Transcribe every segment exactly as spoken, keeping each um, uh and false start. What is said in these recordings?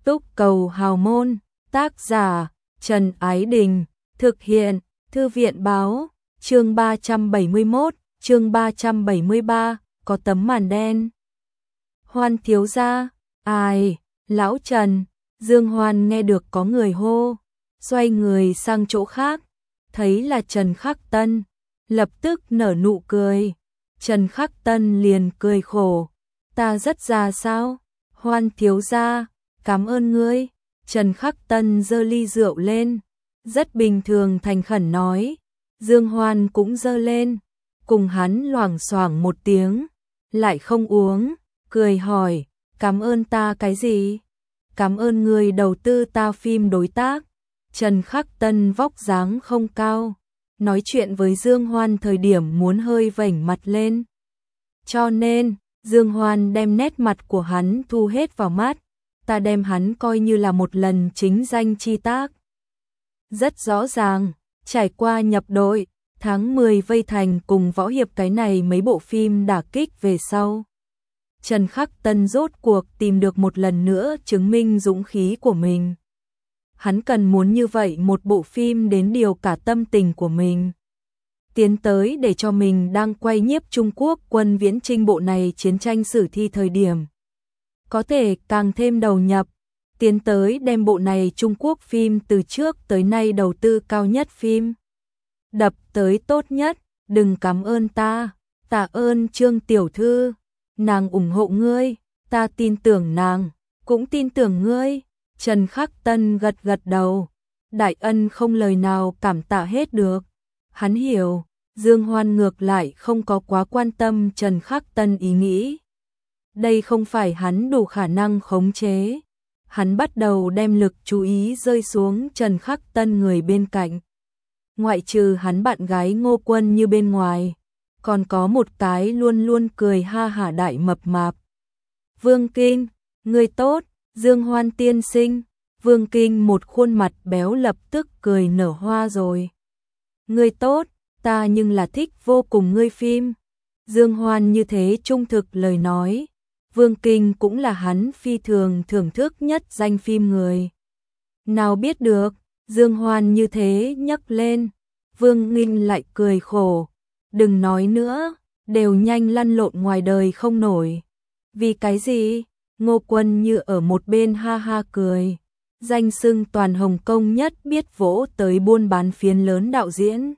Túc Cầu Hào Môn, tác giả Trần Ái Đình, thực hiện Thư viện Báo, chương ba trăm bảy mươi mốt, chương ba trăm bảy mươi ba, có tấm màn đen. Hoan thiếu gia, ai, lão Trần, Dương Hoan nghe được có người hô, xoay người sang chỗ khác, thấy là Trần Khắc Tân, lập tức nở nụ cười. Trần Khắc Tân liền cười khổ, ta rất già sao? Hoan thiếu gia, cảm ơn ngươi. Trần Khắc Tân giơ ly rượu lên, rất bình thường thành khẩn nói. Dương Hoan cũng giơ lên, cùng hắn loảng xoảng một tiếng, lại không uống, cười hỏi, cảm ơn ta cái gì? Cảm ơn ngươi đầu tư ta phim đối tác. Trần Khắc Tân vóc dáng không cao, nói chuyện với Dương Hoan thời điểm muốn hơi vểnh mặt lên. Cho nên, Dương Hoan đem nét mặt của hắn thu hết vào mắt, ta đem hắn coi như là một lần chính danh chi tác. Rất rõ ràng, trải qua nhập đội, tháng mười vây thành cùng võ hiệp cái này mấy bộ phim đả kích về sau. Trần Khắc Tân rốt cuộc tìm được một lần nữa chứng minh dũng khí của mình. Hắn cần muốn như vậy một bộ phim đến điều cả tâm tình của mình. Tiến tới để cho mình đang quay nhiếp Trung Quốc quân viễn chinh bộ này chiến tranh sử thi thời điểm. Có thể càng thêm đầu nhập, tiến tới đem bộ này Trung Quốc phim từ trước tới nay đầu tư cao nhất phim. Đập tới tốt nhất, đừng cảm ơn ta, tạ ơn Trương tiểu thư, nàng ủng hộ ngươi, ta tin tưởng nàng, cũng tin tưởng ngươi. Trần Khắc Tân gật gật đầu, đại ân không lời nào cảm tạ hết được. Hắn hiểu, Dương Hoan ngược lại không có quá quan tâm Trần Khắc Tân ý nghĩ. Đây không phải hắn đủ khả năng khống chế. Hắn bắt đầu đem lực chú ý rơi xuống Trần Khắc Tân người bên cạnh. Ngoại trừ hắn bạn gái Ngô Quân như bên ngoài, còn có một cái luôn luôn cười ha hả đại mập mạp. Vương Kinh, người tốt, Dương Hoan tiên sinh. Vương Kinh một khuôn mặt béo lập tức cười nở hoa rồi. Người tốt, ta nhưng là thích vô cùng ngươi phim. Dương Hoan như thế trung thực lời nói. Vương Kinh cũng là hắn phi thường thưởng thức nhất danh phim người. Nào biết được, Dương Hoan như thế nhắc lên. Vương Kinh lại cười khổ. Đừng nói nữa, đều nhanh lăn lộn ngoài đời không nổi. Vì cái gì? Ngô Quân như ở một bên ha ha cười. Danh xưng toàn Hồng Kông nhất biết vỗ tới buôn bán phiến lớn đạo diễn.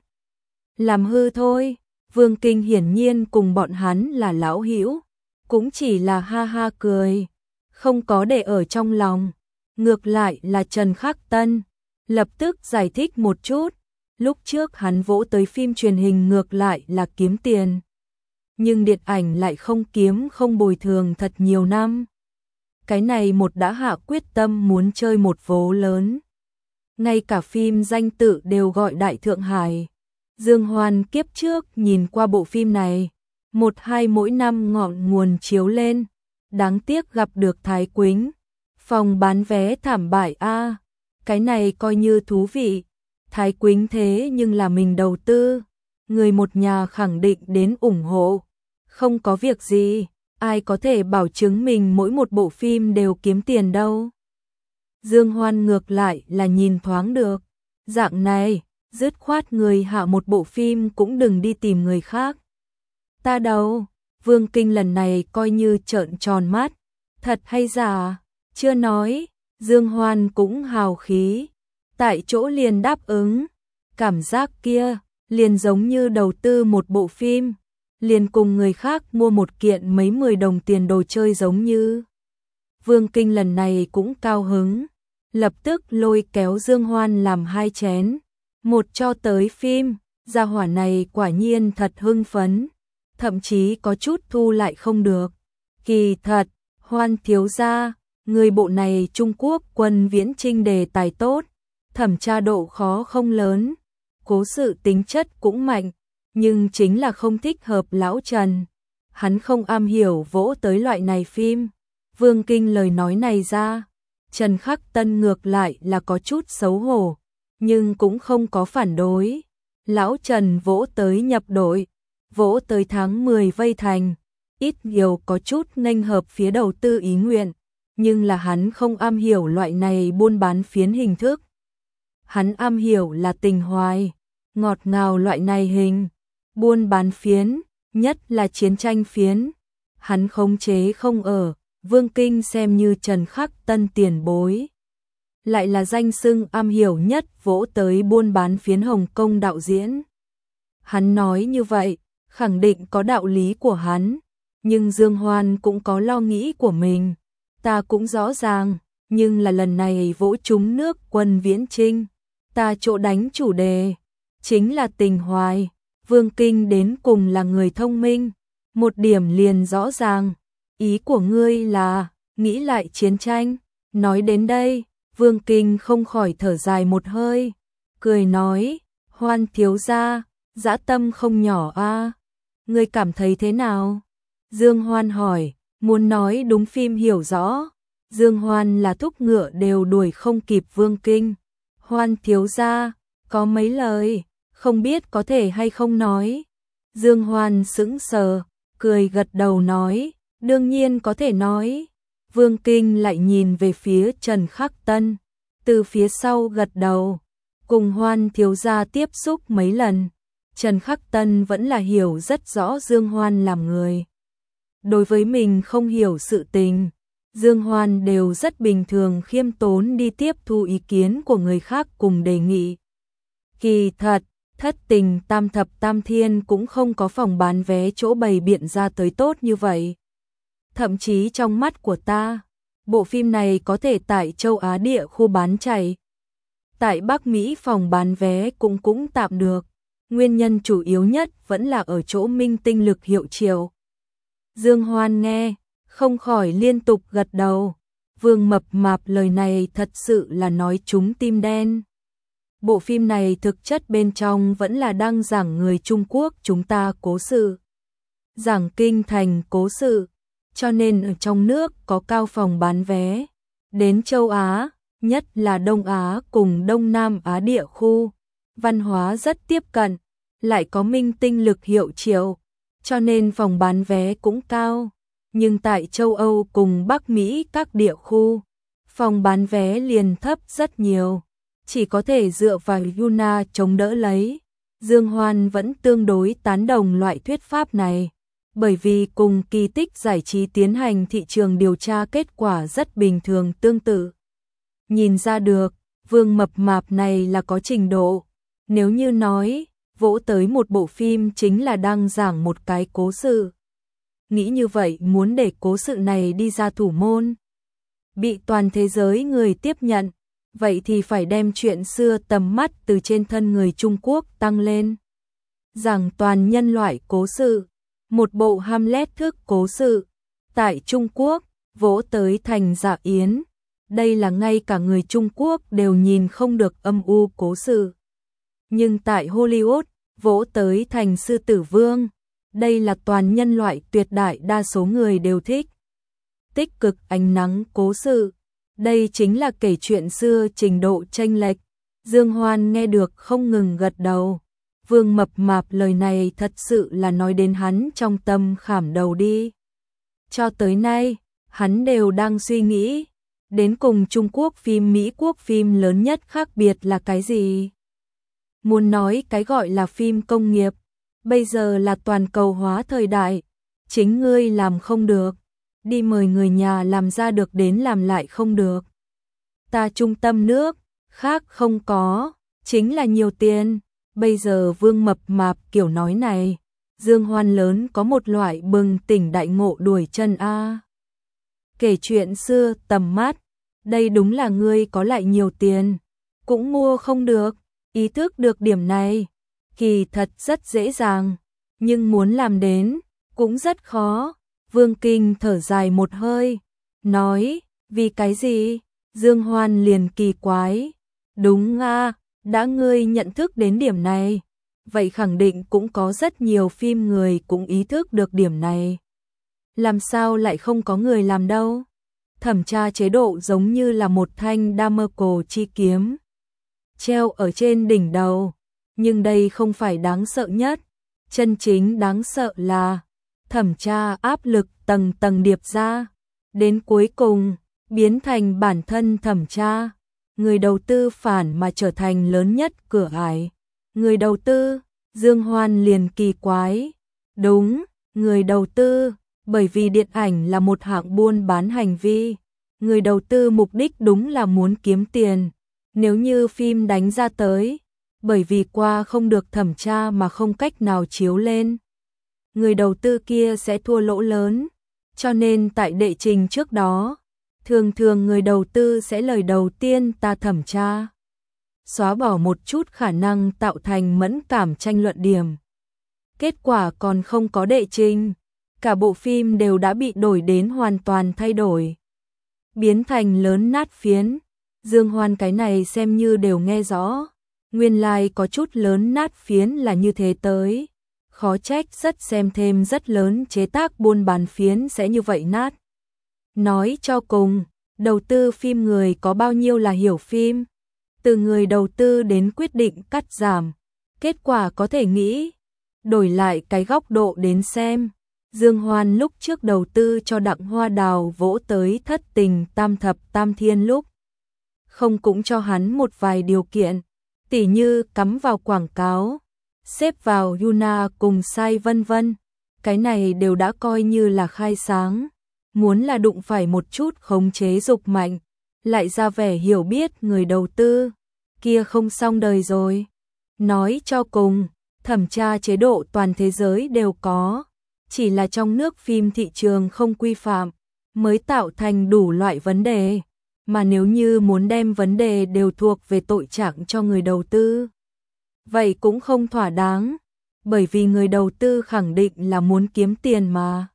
Làm hư thôi, Vương Kinh hiển nhiên cùng bọn hắn là lão hữu, cũng chỉ là ha ha cười, không có để ở trong lòng. Ngược lại là Trần Khắc Tân, lập tức giải thích một chút, lúc trước hắn vỗ tới phim truyền hình ngược lại là kiếm tiền. Nhưng điện ảnh lại không kiếm không bồi thường thật nhiều năm. Cái này một đã hạ quyết tâm muốn chơi một vố lớn. Ngay cả phim danh tự đều gọi Đại Thượng Hải. Dương Hoan kiếp trước nhìn qua bộ phim này, một hai mỗi năm ngọn nguồn chiếu lên, đáng tiếc gặp được Thái Quýnh. Phòng bán vé thảm bại a, cái này coi như thú vị. Thái Quýnh thế nhưng là mình đầu tư, người một nhà khẳng định đến ủng hộ. Không có việc gì, ai có thể bảo chứng mình mỗi một bộ phim đều kiếm tiền đâu. Dương Hoan ngược lại là nhìn thoáng được, dạng này, dứt khoát người hạ một bộ phim cũng đừng đi tìm người khác. Ta đâu, Vương Kinh lần này coi như trợn tròn mắt, thật hay giả, chưa nói, Dương Hoan cũng hào khí, tại chỗ liền đáp ứng, cảm giác kia, liền giống như đầu tư một bộ phim, liền cùng người khác mua một kiện mấy mười đồng tiền đồ chơi giống như. Vương Kinh lần này cũng cao hứng, lập tức lôi kéo Dương Hoan làm hai chén, một cho tới phim, gia hỏa này quả nhiên thật hưng phấn, thậm chí có chút thu lại không được. Kỳ thật, Hoan thiếu gia, người bộ này Trung Quốc quân viễn chinh đề tài tốt, thẩm tra độ khó không lớn, cố sự tính chất cũng mạnh, nhưng chính là không thích hợp lão Trần. Hắn không am hiểu vỗ tới loại này phim. Vương Kinh lời nói này ra, Trần Khắc Tân ngược lại là có chút xấu hổ, nhưng cũng không có phản đối. Lão Trần vỗ tới nhập đội, vỗ tới tháng mười vây thành, ít nhiều có chút nghênh hợp phía đầu tư ý nguyện. nhưng là hắn không am hiểu loại này buôn bán phiến hình thức. Hắn am hiểu là tình hoài, ngọt ngào loại này hình, buôn bán phiến, nhất là chiến tranh phiến. Hắn khống chế không ở, Vương Kinh xem như Trần Khắc Tân tiền bối. Lại là danh xưng am hiểu nhất vỗ tới buôn bán phiến Hồng Kông đạo diễn. Hắn nói như vậy, khẳng định có đạo lý của hắn, nhưng Dương Hoan cũng có lo nghĩ của mình. Ta cũng rõ ràng, nhưng là lần này vỗ trúng nước Quân Viễn Chinh, ta chỗ đánh chủ đề, chính là tình hoài. Vương Kinh đến cùng là người thông minh, một điểm liền rõ ràng, ý của ngươi là, nghĩ lại chiến tranh. Nói đến đây, Vương Kinh không khỏi thở dài một hơi, cười nói, Hoan thiếu gia, dã tâm không nhỏ a, ngươi cảm thấy thế nào? Dương Hoan hỏi, muốn nói đúng phim hiểu rõ. Dương Hoan là thúc ngựa đều đuổi không kịp Vương Kinh. Hoan thiếu gia, có mấy lời, không biết có thể hay không nói. Dương Hoan sững sờ, cười gật đầu nói, đương nhiên có thể nói. Vương Kinh lại nhìn về phía Trần Khắc Tân, từ phía sau gật đầu, cùng Hoan thiếu gia tiếp xúc mấy lần. Trần Khắc Tân vẫn là hiểu rất rõ Dương Hoan làm người. Đối với mình không hiểu sự tình, Dương Hoan đều rất bình thường khiêm tốn đi tiếp thu ý kiến của người khác cùng đề nghị. Kỳ thật, thất tình tam thập tam thiên cũng không có phòng bán vé chỗ bày biện ra tới tốt như vậy. Thậm chí trong mắt của ta, bộ phim này có thể tại châu Á địa khu bán chạy. Tại Bắc Mỹ phòng bán vé cũng cũng tạm được. Nguyên nhân chủ yếu nhất vẫn là ở chỗ minh tinh lực hiệu triệu. Dương Hoan nghe, không khỏi liên tục gật đầu. Vương Mập Mạp lời này thật sự là nói trúng tim đen. Bộ phim này thực chất bên trong vẫn là đang giảng người Trung Quốc chúng ta cố sự. Giảng kinh thành cố sự, cho nên ở trong nước có cao phòng bán vé. Đến châu Á, nhất là Đông Á cùng Đông Nam Á địa khu, văn hóa rất tiếp cận, lại có minh tinh lực hiệu triệu, cho nên phòng bán vé cũng cao. Nhưng tại châu Âu cùng Bắc Mỹ các địa khu, phòng bán vé liền thấp rất nhiều, chỉ có thể dựa vào Yuna chống đỡ lấy. Dương Hoan vẫn tương đối tán đồng loại thuyết pháp này, bởi vì cùng Kỳ Tích Giải trí tiến hành thị trường điều tra kết quả rất bình thường tương tự. Nhìn ra được, Vương Mập Mạp này là có trình độ. Nếu như nói, vỗ tới một bộ phim chính là đang giảng một cái cố sự. Nghĩ như vậy muốn để cố sự này đi ra thủ môn, bị toàn thế giới người tiếp nhận, vậy thì phải đem chuyện xưa tầm mắt từ trên thân người Trung Quốc tăng lên. Giảng toàn nhân loại cố sự, một bộ Hamlet thức cố sự, tại Trung Quốc, vỗ tới thành Dạ Yến. Đây là ngay cả người Trung Quốc đều nhìn không được âm u cố sự. Nhưng tại Hollywood, vỗ tới thành Sư Tử Vương. Đây là toàn nhân loại tuyệt đại đa số người đều thích. Tích cực ánh nắng cố sự. Đây chính là kể chuyện xưa trình độ chênh lệch. Dương Hoan nghe được không ngừng gật đầu. Vương Mập Mạp lời này thật sự là nói đến hắn trong tâm khảm đầu đi. Cho tới nay, hắn đều đang suy nghĩ, đến cùng Trung Quốc phim Mỹ Quốc phim lớn nhất khác biệt là cái gì? Muốn nói cái gọi là phim công nghiệp, bây giờ là toàn cầu hóa thời đại, chính ngươi làm không được, đi mời người nhà làm ra được đến làm lại không được. Ta trung tâm nước, khác không có, chính là nhiều tiền. Bây giờ Vương Mập Mạp kiểu nói này, Dương Hoan lớn có một loại bừng tỉnh đại ngộ đuổi chân a. Kể chuyện xưa tầm mắt, đây đúng là ngươi có lại nhiều tiền, cũng mua không được. Ý thức được điểm này, kỳ thật rất dễ dàng, nhưng muốn làm đến, cũng rất khó. Vương Kinh thở dài một hơi, nói, vì cái gì? Dương Hoan liền kỳ quái, đúng a, đã ngươi nhận thức đến điểm này, vậy khẳng định cũng có rất nhiều phim người cũng ý thức được điểm này. Làm sao lại không có người làm đâu? Thẩm tra chế độ giống như là một thanh Damocles chi kiếm, treo ở trên đỉnh đầu, nhưng đây không phải đáng sợ nhất. Chân chính đáng sợ là thẩm tra áp lực tầng tầng điệp ra, đến cuối cùng biến thành bản thân thẩm tra, người đầu tư phản mà trở thành lớn nhất cửa ải. Người đầu tư, Dương Hoan liền kỳ quái. Đúng, người đầu tư, bởi vì điện ảnh là một hạng buôn bán hành vi. Người đầu tư mục đích đúng là muốn kiếm tiền. Nếu như phim đánh ra tới, bởi vì qua không được thẩm tra mà không cách nào chiếu lên, người đầu tư kia sẽ thua lỗ lớn. Cho nên tại đệ trình trước đó, thường thường người đầu tư sẽ lời đầu tiên ta thẩm tra, xóa bỏ một chút khả năng tạo thành mẫn cảm tranh luận điểm. Kết quả còn không có đệ trình, cả bộ phim đều đã bị đổi đến hoàn toàn thay đổi, biến thành lớn nát phiến. Dương Hoan cái này xem như đều nghe rõ, nguyên lai like có chút lớn nát phiến là như thế tới. Khó trách rất xem thêm rất lớn chế tác buôn bán phiến sẽ như vậy nát. Nói cho cùng, đầu tư phim người có bao nhiêu là hiểu phim. Từ người đầu tư đến quyết định cắt giảm, kết quả có thể nghĩ. Đổi lại cái góc độ đến xem, Dương Hoan lúc trước đầu tư cho Đặng Hoa Đào vỗ tới thất tình tam thập tam thiên lúc, không cũng cho hắn một vài điều kiện, tỉ như cắm vào quảng cáo, xếp vào Yuna cùng sai vân vân. Cái này đều đã coi như là khai sáng. Muốn là đụng phải một chút khống chế dục mạnh, lại ra vẻ hiểu biết người đầu tư, kia không xong đời rồi. Nói cho cùng, thẩm tra chế độ toàn thế giới đều có, chỉ là trong nước phim thị trường không quy phạm, mới tạo thành đủ loại vấn đề. Mà nếu như muốn đem vấn đề đều thuộc về tội trạng cho người đầu tư, vậy cũng không thỏa đáng, bởi vì người đầu tư khẳng định là muốn kiếm tiền mà.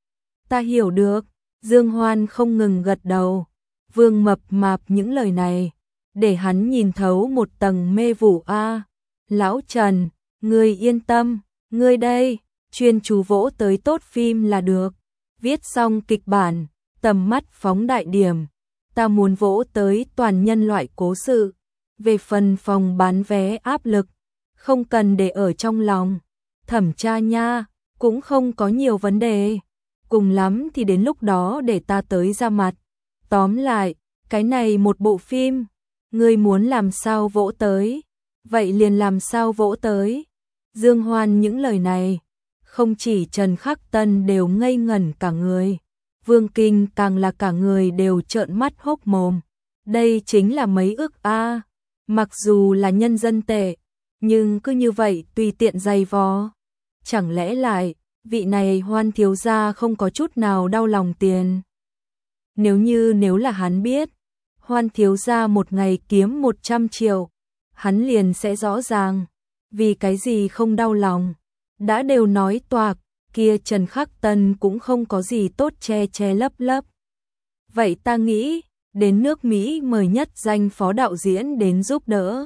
Ta hiểu được, Dương Hoan không ngừng gật đầu. Vương Mập Mạp những lời này, để hắn nhìn thấu một tầng mê vụ a. Lão Trần, ngươi yên tâm, ngươi đây, chuyên chú vỗ tới tốt phim là được. Viết xong kịch bản, tầm mắt phóng đại điểm. Ta muốn vỗ tới toàn nhân loại cố sự. Về phần phòng bán vé áp lực, không cần để ở trong lòng. Thẩm tra nha, cũng không có nhiều vấn đề. Cùng lắm thì đến lúc đó để ta tới ra mặt. Tóm lại, cái này một bộ phim, ngươi muốn làm sao vỗ tới, vậy liền làm sao vỗ tới. Dương Hoan những lời này, không chỉ Trần Khắc Tân đều ngây ngẩn cả người, Vương Kinh càng là cả người đều trợn mắt hốc mồm. Đây chính là mấy ức a, mặc dù là nhân dân tệ, nhưng cứ như vậy tùy tiện giày vò. Chẳng lẽ lại, vị này Hoan thiếu gia không có chút nào đau lòng tiền. Nếu như nếu là hắn biết, Hoan thiếu gia một ngày kiếm một trăm triệu, hắn liền sẽ rõ ràng, vì cái gì không đau lòng. Đã đều nói toạc, kia Trần Khắc Tân cũng không có gì tốt che che lấp lấp. Vậy ta nghĩ, đến nước Mỹ mời nhất danh phó đạo diễn đến giúp đỡ.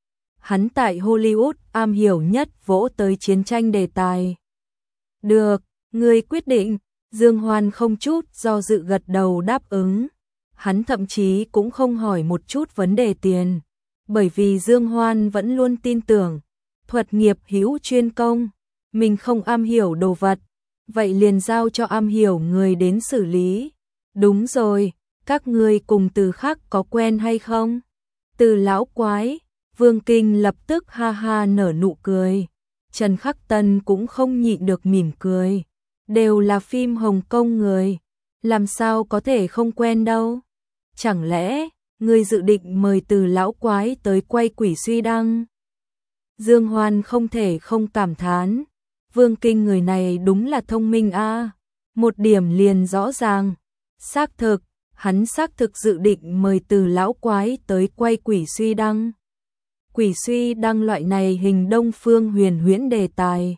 Hắn tại Hollywood am hiểu nhất vỗ tới chiến tranh đề tài. Được, ngươi quyết định. Dương Hoan không chút do dự gật đầu đáp ứng. Hắn thậm chí cũng không hỏi một chút vấn đề tiền, bởi vì Dương Hoan vẫn luôn tin tưởng, thuật nghiệp hữu chuyên công, mình không am hiểu đồ vật, vậy liền giao cho am hiểu người đến xử lý. Đúng rồi, các ngươi cùng Từ Khắc có quen hay không? Từ lão quái, Vương Kinh lập tức ha ha nở nụ cười. Trần Khắc Tân cũng không nhịn được mỉm cười. Đều là phim Hồng Kông người, làm sao có thể không quen đâu. Chẳng lẽ, ngươi dự định mời Từ lão quái tới quay Quỷ Suy Đăng? Dương Hoan không thể không cảm thán. Vương Kinh người này đúng là thông minh a, một điểm liền rõ ràng. Xác thực, hắn xác thực dự định mời Từ lão quái tới quay Quỷ Suy Đăng. Quỷ Suy Đăng loại này hình đông phương huyền huyễn đề tài,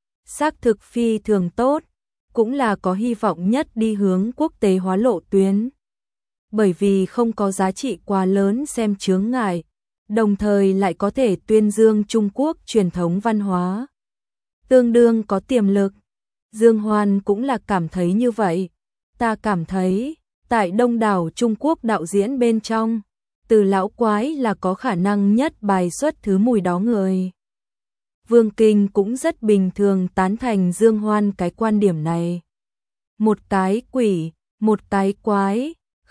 xác thực phi thường tốt, cũng là có hy vọng nhất đi hướng quốc tế hóa lộ tuyến. Bởi vì không có giá trị quá lớn xem chướng ngại, đồng thời lại có thể tuyên dương Trung Quốc truyền thống văn hóa, tương đương có tiềm lực. Dương Hoan cũng là cảm thấy như vậy. Ta cảm thấy, tại đông đảo Trung Quốc đạo diễn bên trong, Từ lão quái là có khả năng nhất bài xuất thứ mùi đó người. Vương Kinh cũng rất bình thường tán thành Dương Hoan cái quan điểm này. Một cái quỷ, một cái quái,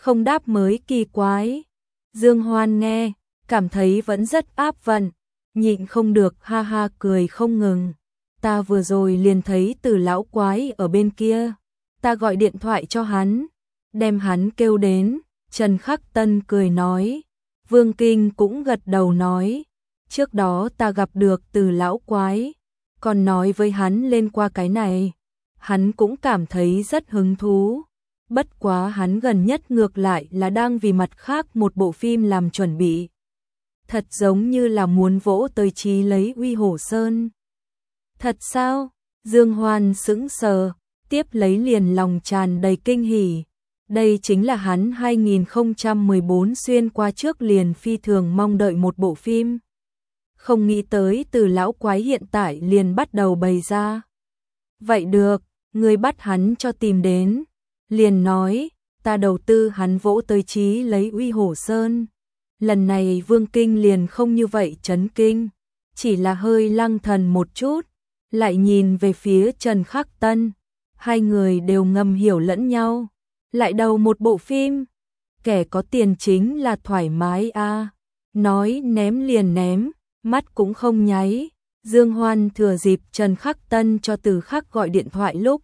không đáp mới kỳ quái. Dương Hoan nghe, cảm thấy vẫn rất áp vận, nhịn không được ha ha cười không ngừng. Ta vừa rồi liền thấy Từ lão quái ở bên kia, ta gọi điện thoại cho hắn, đem hắn kêu đến. Trần Khắc Tân cười nói. Vương Kinh cũng gật đầu nói, trước đó ta gặp được Từ lão quái, còn nói với hắn lên qua cái này, hắn cũng cảm thấy rất hứng thú. Bất quá hắn gần nhất ngược lại là đang vì mặt khác một bộ phim làm chuẩn bị. Thật giống như là muốn vỗ tới chí lấy Uy Hổ Sơn. Thật sao? Dương Hoan sững sờ, tiếp lấy liền lòng tràn đầy kinh hỉ. Đây chính là hắn hai nghìn không trăm mười bốn xuyên qua trước liền phi thường mong đợi một bộ phim. Không nghĩ tới Từ lão quái hiện tại liền bắt đầu bày ra. Vậy được, người bắt hắn cho tìm đến. Liền nói, ta đầu tư hắn vỗ tới chí lấy Uy Hổ Sơn. Lần này Vương Kinh liền không như vậy chấn kinh, chỉ là hơi lăng thần một chút, lại nhìn về phía Trần Khắc Tân. Hai người đều ngầm hiểu lẫn nhau. Lại đầu một bộ phim, kẻ có tiền chính là thoải mái a. À. Nói ném liền ném, mắt cũng không nháy. Dương Hoan thừa dịp Trần Khắc Tân cho Từ Khắc gọi điện thoại lúc,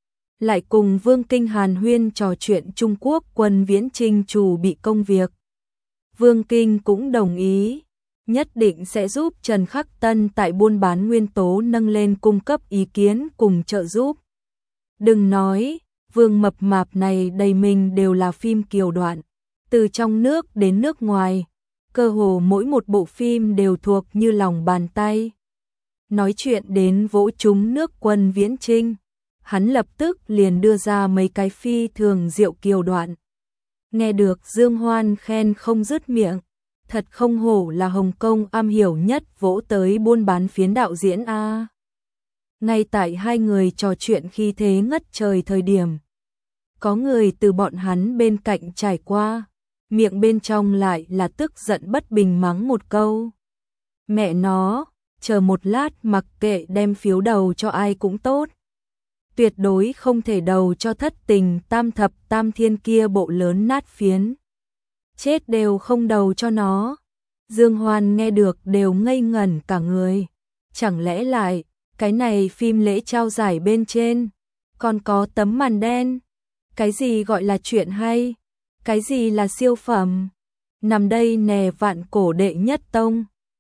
lại cùng Vương Kinh hàn huyên trò chuyện Trung Quốc quân viễn trinh chủ bị công việc. Vương Kinh cũng đồng ý, nhất định sẽ giúp Trần Khắc Tân tại buôn bán nguyên tố nâng lên cung cấp ý kiến cùng trợ giúp. Đừng nói, Vương mập mạp này đầy mình đều là phim kiều đoạn, từ trong nước đến nước ngoài, cơ hồ mỗi một bộ phim đều thuộc như lòng bàn tay. Nói chuyện đến vỗ trúng nước quân viễn trinh, hắn lập tức liền đưa ra mấy cái phi thường diệu kiều đoạn. Nghe được Dương Hoan khen không dứt miệng, thật không hổ là Hồng Kông am hiểu nhất vỗ tới buôn bán phiến đạo diễn a. Ngay tại hai người trò chuyện khi thế ngất trời thời điểm, có người từ bọn hắn bên cạnh trải qua, miệng bên trong lại là tức giận bất bình mắng một câu. Mẹ nó, chờ một lát mặc kệ đem phiếu đầu cho ai cũng tốt. Tuyệt đối không thể đầu cho thất tình tam thập tam thiên kia bộ lớn nát phiến. Chết đều không đầu cho nó. Dương Hoan nghe được đều ngây ngẩn cả người. Chẳng lẽ lại, cái này phim lễ trao giải bên trên, còn có tấm màn đen. Cái gì gọi là chuyện hay? Cái gì là siêu phẩm? Nằm đây nè vạn cổ đệ nhất tông,